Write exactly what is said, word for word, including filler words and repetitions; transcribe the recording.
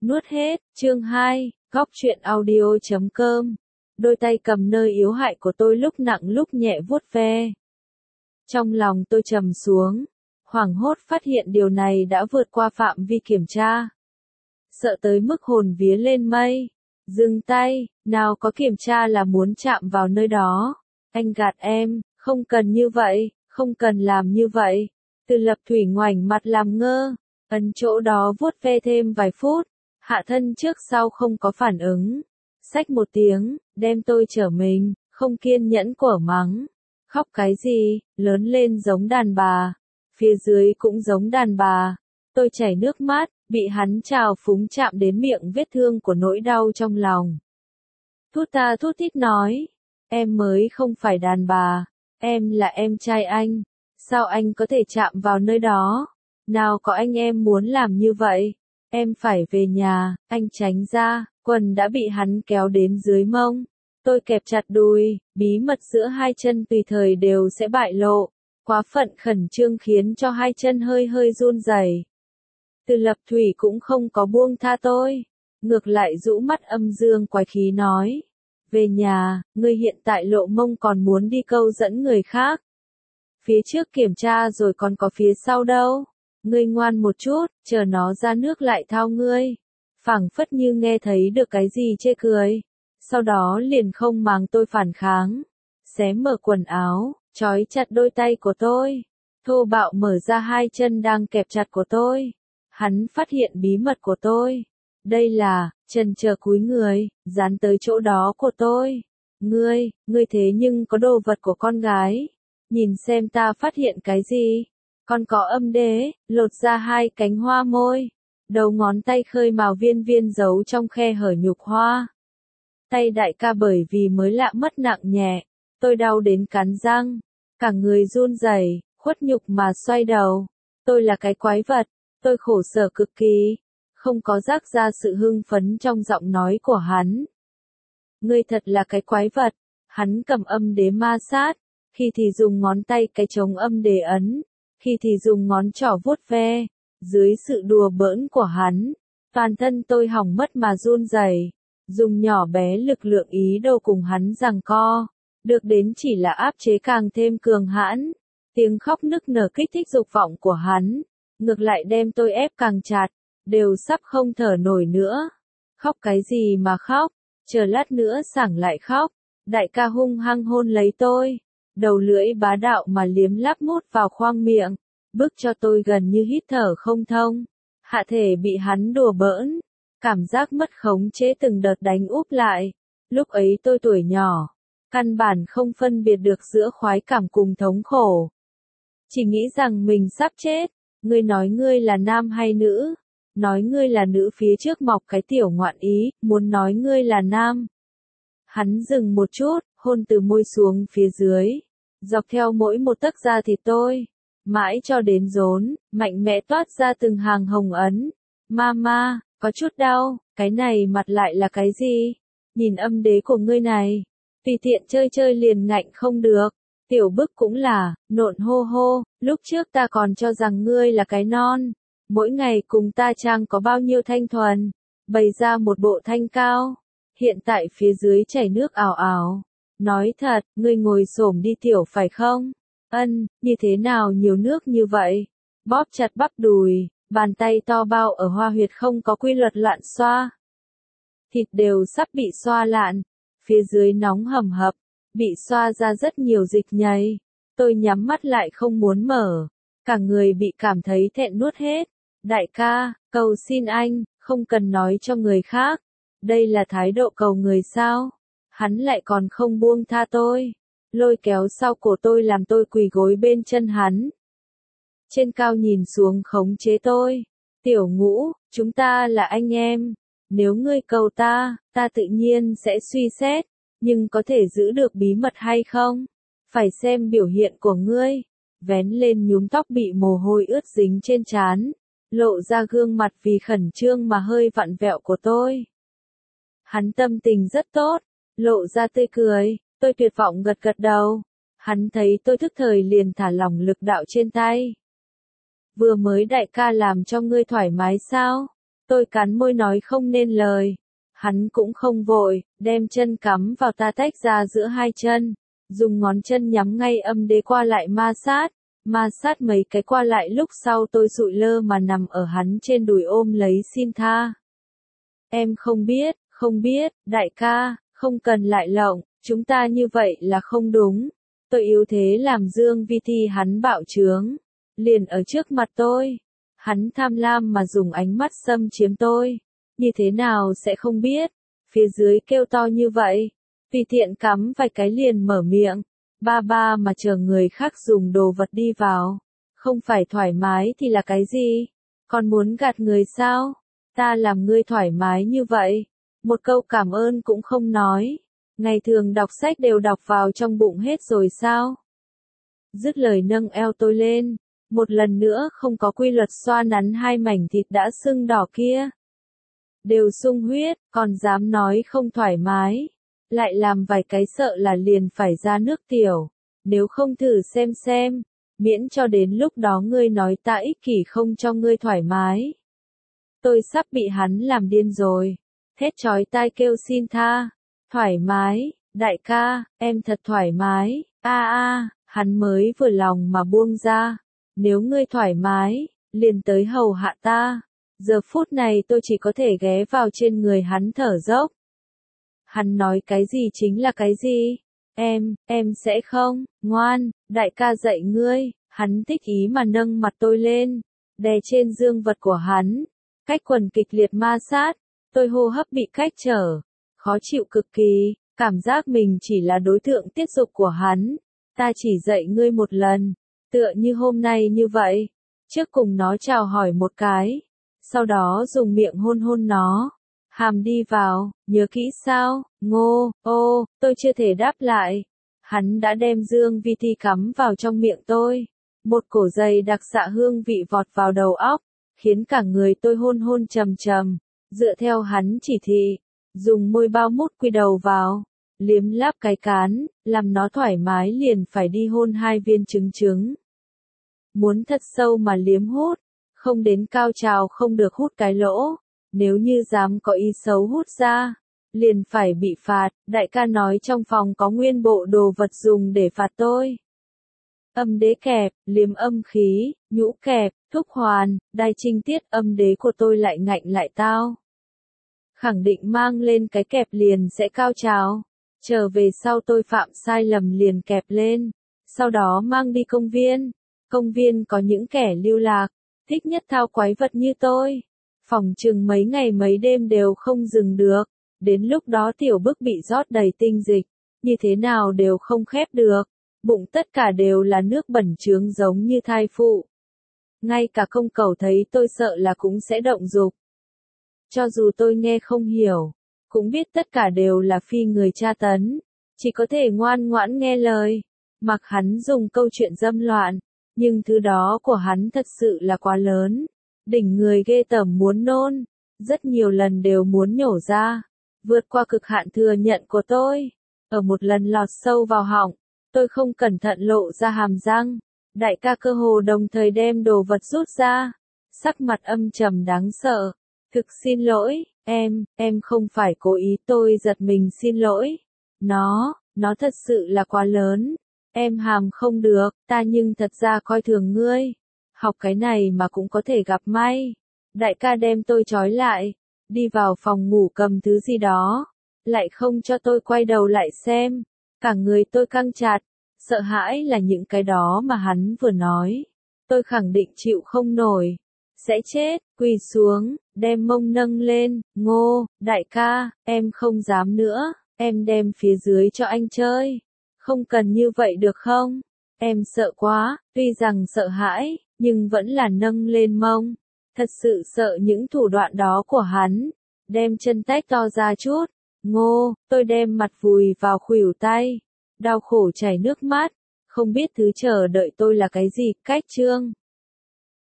Nuốt hết, chương hai, góc truyện audio chấm com. Đôi tay cầm nơi yếu hại của tôi lúc nặng lúc nhẹ vuốt ve. Trong lòng tôi trầm xuống, hoảng hốt phát hiện điều này đã vượt qua phạm vi kiểm tra. Sợ tới mức hồn vía lên mây. Dừng tay, nào có kiểm tra là muốn chạm vào nơi đó. Anh gạt em, không cần như vậy, không cần làm như vậy. Từ Lập Thủy ngoảnh mặt làm ngơ, ấn chỗ đó vuốt ve thêm vài phút. Hạ thân trước sau không có phản ứng. Xách một tiếng, đem tôi trở mình, không kiên nhẫn quở mắng. Khóc cái gì, lớn lên giống đàn bà. Phía dưới cũng giống đàn bà. Tôi chảy nước mắt, bị hắn trào phúng chạm đến miệng vết thương của nỗi đau trong lòng. Thút ta thút thít nói, em mới không phải đàn bà, em là em trai anh. Sao anh có thể chạm vào nơi đó? Nào có anh em muốn làm như vậy. Em phải về nhà, anh tránh ra, quần đã bị hắn kéo đến dưới mông. Tôi kẹp chặt đùi, bí mật giữa hai chân tùy thời đều sẽ bại lộ. Quá phận khẩn trương khiến cho hai chân hơi hơi run rẩy. Từ Lập Thủy cũng không có buông tha tôi. Ngược lại rũ mắt âm dương quái khí nói. Về nhà, ngươi hiện tại lộ mông còn muốn đi câu dẫn người khác. Phía trước kiểm tra rồi còn có phía sau đâu. Ngươi ngoan một chút, chờ nó ra nước lại thao ngươi. Phảng phất như nghe thấy được cái gì chê cười. Sau đó liền không màng tôi phản kháng. Xé mở quần áo, trói chặt đôi tay của tôi. Thô bạo mở ra hai chân đang kẹp chặt của tôi. Hắn phát hiện bí mật của tôi. Đây là, trần chờ cúi người, dán tới chỗ đó của tôi. Ngươi, ngươi thế nhưng có đồ vật của con gái. Nhìn xem ta phát hiện cái gì. Con có âm đế, lột ra hai cánh hoa môi. Đầu ngón tay khơi màu viên viên giấu trong khe hở nhục hoa. Tay đại ca bởi vì mới lạ mất nặng nhẹ. Tôi đau đến cắn răng. Cả người run rẩy, khuất nhục mà xoay đầu. Tôi là cái quái vật. Tôi khổ sở cực kỳ. Không có rác ra sự hưng phấn trong giọng nói của hắn. Ngươi thật là cái quái vật. Hắn cầm âm đế ma sát. Khi thì dùng ngón tay cái chống âm đế ấn. Khi thì dùng ngón trỏ vuốt ve. Dưới sự đùa bỡn của hắn. Toàn thân tôi hỏng mất mà run rẩy. Dùng nhỏ bé lực lượng ý đồ cùng hắn giằng co. Được đến chỉ là áp chế càng thêm cường hãn. Tiếng khóc nức nở kích thích dục vọng của hắn. Ngược lại đem tôi ép càng chặt. Đều sắp không thở nổi nữa. Khóc cái gì mà khóc. Chờ lát nữa sảng lại khóc. Đại ca hung hăng hôn lấy tôi. Đầu lưỡi bá đạo mà liếm láp mút vào khoang miệng. Bức cho tôi gần như hít thở không thông. Hạ thể bị hắn đùa bỡn. Cảm giác mất khống chế từng đợt đánh úp lại. Lúc ấy tôi tuổi nhỏ. Căn bản không phân biệt được giữa khoái cảm cùng thống khổ. Chỉ nghĩ rằng mình sắp chết. Ngươi nói ngươi là nam hay nữ? Nói ngươi là nữ phía trước mọc cái tiểu ngoạn ý, muốn nói ngươi là nam. Hắn dừng một chút, hôn từ môi xuống phía dưới. Dọc theo mỗi một tấc da thịt tôi. Mãi cho đến rốn, mạnh mẽ toát ra từng hàng hồng ấn. Mama, có chút đau, cái này mặt lại là cái gì? Nhìn âm đế của ngươi này. Tùy tiện chơi chơi liền ngạnh không được. Tiểu bức cũng là, nộn hô hô, lúc trước ta còn cho rằng ngươi là cái non. Mỗi ngày cùng ta trang có bao nhiêu thanh thuần. Bày ra một bộ thanh cao. Hiện tại phía dưới chảy nước ảo ảo. Nói thật, ngươi ngồi xổm đi tiểu phải không? Ân, như thế nào nhiều nước như vậy? Bóp chặt bắp đùi, bàn tay to bao ở hoa huyệt không có quy luật loạn xoa. Thịt đều sắp bị xoa lạn. Phía dưới nóng hầm hập, bị xoa ra rất nhiều dịch nhầy. Tôi nhắm mắt lại không muốn mở. Cả người bị cảm thấy thẹn nuốt hết. Đại ca, cầu xin anh, không cần nói cho người khác. Đây là thái độ cầu người sao? Hắn lại còn không buông tha tôi. Lôi kéo sau cổ tôi làm tôi quỳ gối bên chân hắn. Trên cao nhìn xuống khống chế tôi. Tiểu Ngũ, chúng ta là anh em. Nếu ngươi cầu ta, ta tự nhiên sẽ suy xét. Nhưng có thể giữ được bí mật hay không? Phải xem biểu hiện của ngươi. Vén lên nhúm tóc bị mồ hôi ướt dính trên trán. Lộ ra gương mặt vì khẩn trương mà hơi vặn vẹo của tôi. Hắn tâm tình rất tốt. Lộ ra tươi cười. Tôi tuyệt vọng gật gật đầu. Hắn thấy tôi thức thời liền thả lỏng lực đạo trên tay. Vừa mới đại ca làm cho ngươi thoải mái sao? Tôi cắn môi nói không nên lời. Hắn cũng không vội, đem chân cắm vào ta tách ra giữa hai chân, dùng ngón chân nhắm ngay âm đế qua lại ma sát, ma sát mấy cái qua lại lúc sau tôi sụi lơ mà nằm ở hắn trên đùi ôm lấy xin tha. Em không biết, không biết, đại ca, không cần lại lộng, chúng ta như vậy là không đúng. Tôi yếu thế làm Dương Vi Thi hắn bạo trướng, liền ở trước mặt tôi. Hắn tham lam mà dùng ánh mắt xâm chiếm tôi, như thế nào sẽ không biết, phía dưới kêu to như vậy, tùy tiện cắm vài cái liền mở miệng, ba ba mà chờ người khác dùng đồ vật đi vào, không phải thoải mái thì là cái gì, còn muốn gạt người sao, ta làm ngươi thoải mái như vậy, một câu cảm ơn cũng không nói, ngày thường đọc sách đều đọc vào trong bụng hết rồi sao? Dứt lời nâng eo tôi lên. Một lần nữa không có quy luật xoa nắn hai mảnh thịt đã sưng đỏ kia. Đều sung huyết, còn dám nói không thoải mái. Lại làm vài cái sợ là liền phải ra nước tiểu. Nếu không thử xem xem, miễn cho đến lúc đó ngươi nói ta ích kỷ không cho ngươi thoải mái. Tôi sắp bị hắn làm điên rồi. Thét chói tai kêu xin tha. Thoải mái, đại ca, em thật thoải mái, a a, hắn mới vừa lòng mà buông ra. Nếu ngươi thoải mái, liền tới hầu hạ ta. Giờ phút này tôi chỉ có thể ghé vào trên người hắn thở dốc. Hắn nói cái gì chính là cái gì? Em, em sẽ không, ngoan, đại ca dạy ngươi. Hắn thích ý mà nâng mặt tôi lên, đè trên dương vật của hắn. Cách quần kịch liệt ma sát, tôi hô hấp bị cách trở. Khó chịu cực kỳ, cảm giác mình chỉ là đối tượng tiết dục của hắn. Ta chỉ dạy ngươi một lần. Tựa như hôm nay như vậy, trước cùng nó chào hỏi một cái, sau đó dùng miệng hôn hôn nó, hàm đi vào, nhớ kỹ sao, ngô, ô, tôi chưa thể đáp lại, hắn đã đem Dương Vi Thi cắm vào trong miệng tôi, một cổ dày đặc xạ hương vị vọt vào đầu óc, khiến cả người tôi hôn hôn trầm trầm, dựa theo hắn chỉ thị, dùng môi bao mút quy đầu vào. Liếm láp cái cán, làm nó thoải mái liền phải đi hôn hai viên trứng trứng. Muốn thật sâu mà liếm hút, không đến cao trào không được hút cái lỗ, nếu như dám có ý xấu hút ra, liền phải bị phạt, đại ca nói trong phòng có nguyên bộ đồ vật dùng để phạt tôi. Âm đế kẹp, liếm âm khí, nhũ kẹp, thúc hoàn, đai trinh tiết âm đế của tôi lại ngạnh lại tao. Khẳng định mang lên cái kẹp liền sẽ cao trào. Trở về sau tôi phạm sai lầm liền kẹp lên, sau đó mang đi công viên. Công viên có những kẻ lưu lạc, thích nhất thao quái vật như tôi. Phòng chừng mấy ngày mấy đêm đều không dừng được, đến lúc đó tiểu bức bị rót đầy tinh dịch, như thế nào đều không khép được, bụng tất cả đều là nước bẩn chướng giống như thai phụ. Ngay cả công cẩu thấy tôi sợ là cũng sẽ động dục. Cho dù tôi nghe không hiểu, cũng biết tất cả đều là phi người tra tấn, chỉ có thể ngoan ngoãn nghe lời, mặc hắn dùng câu chuyện dâm loạn, nhưng thứ đó của hắn thật sự là quá lớn, đỉnh người ghê tởm muốn nôn, rất nhiều lần đều muốn nhổ ra, vượt qua cực hạn thừa nhận của tôi, ở một lần lọt sâu vào họng, tôi không cẩn thận lộ ra hàm răng, đại ca cơ hồ đồng thời đem đồ vật rút ra, sắc mặt âm trầm đáng sợ, thực xin lỗi. Em, em không phải cố ý tôi giật mình xin lỗi. Nó, nó thật sự là quá lớn. Em hàm không được, ta nhưng thật ra coi thường ngươi. Học cái này mà cũng có thể gặp may. Đại ca đem tôi trói lại, đi vào phòng ngủ cầm thứ gì đó, lại không cho tôi quay đầu lại xem. Cả người tôi căng chặt, sợ hãi là những cái đó mà hắn vừa nói. Tôi khẳng định chịu không nổi. Sẽ chết, quỳ xuống, đem mông nâng lên, ngô, đại ca, em không dám nữa, em đem phía dưới cho anh chơi. Không cần như vậy được không? Em sợ quá, tuy rằng sợ hãi, nhưng vẫn là nâng lên mông. Thật sự sợ những thủ đoạn đó của hắn. Đem chân tách to ra chút. Ngô, tôi đem mặt vùi vào khuỷu tay. Đau khổ chảy nước mắt. Không biết thứ chờ đợi tôi là cái gì, cách chương.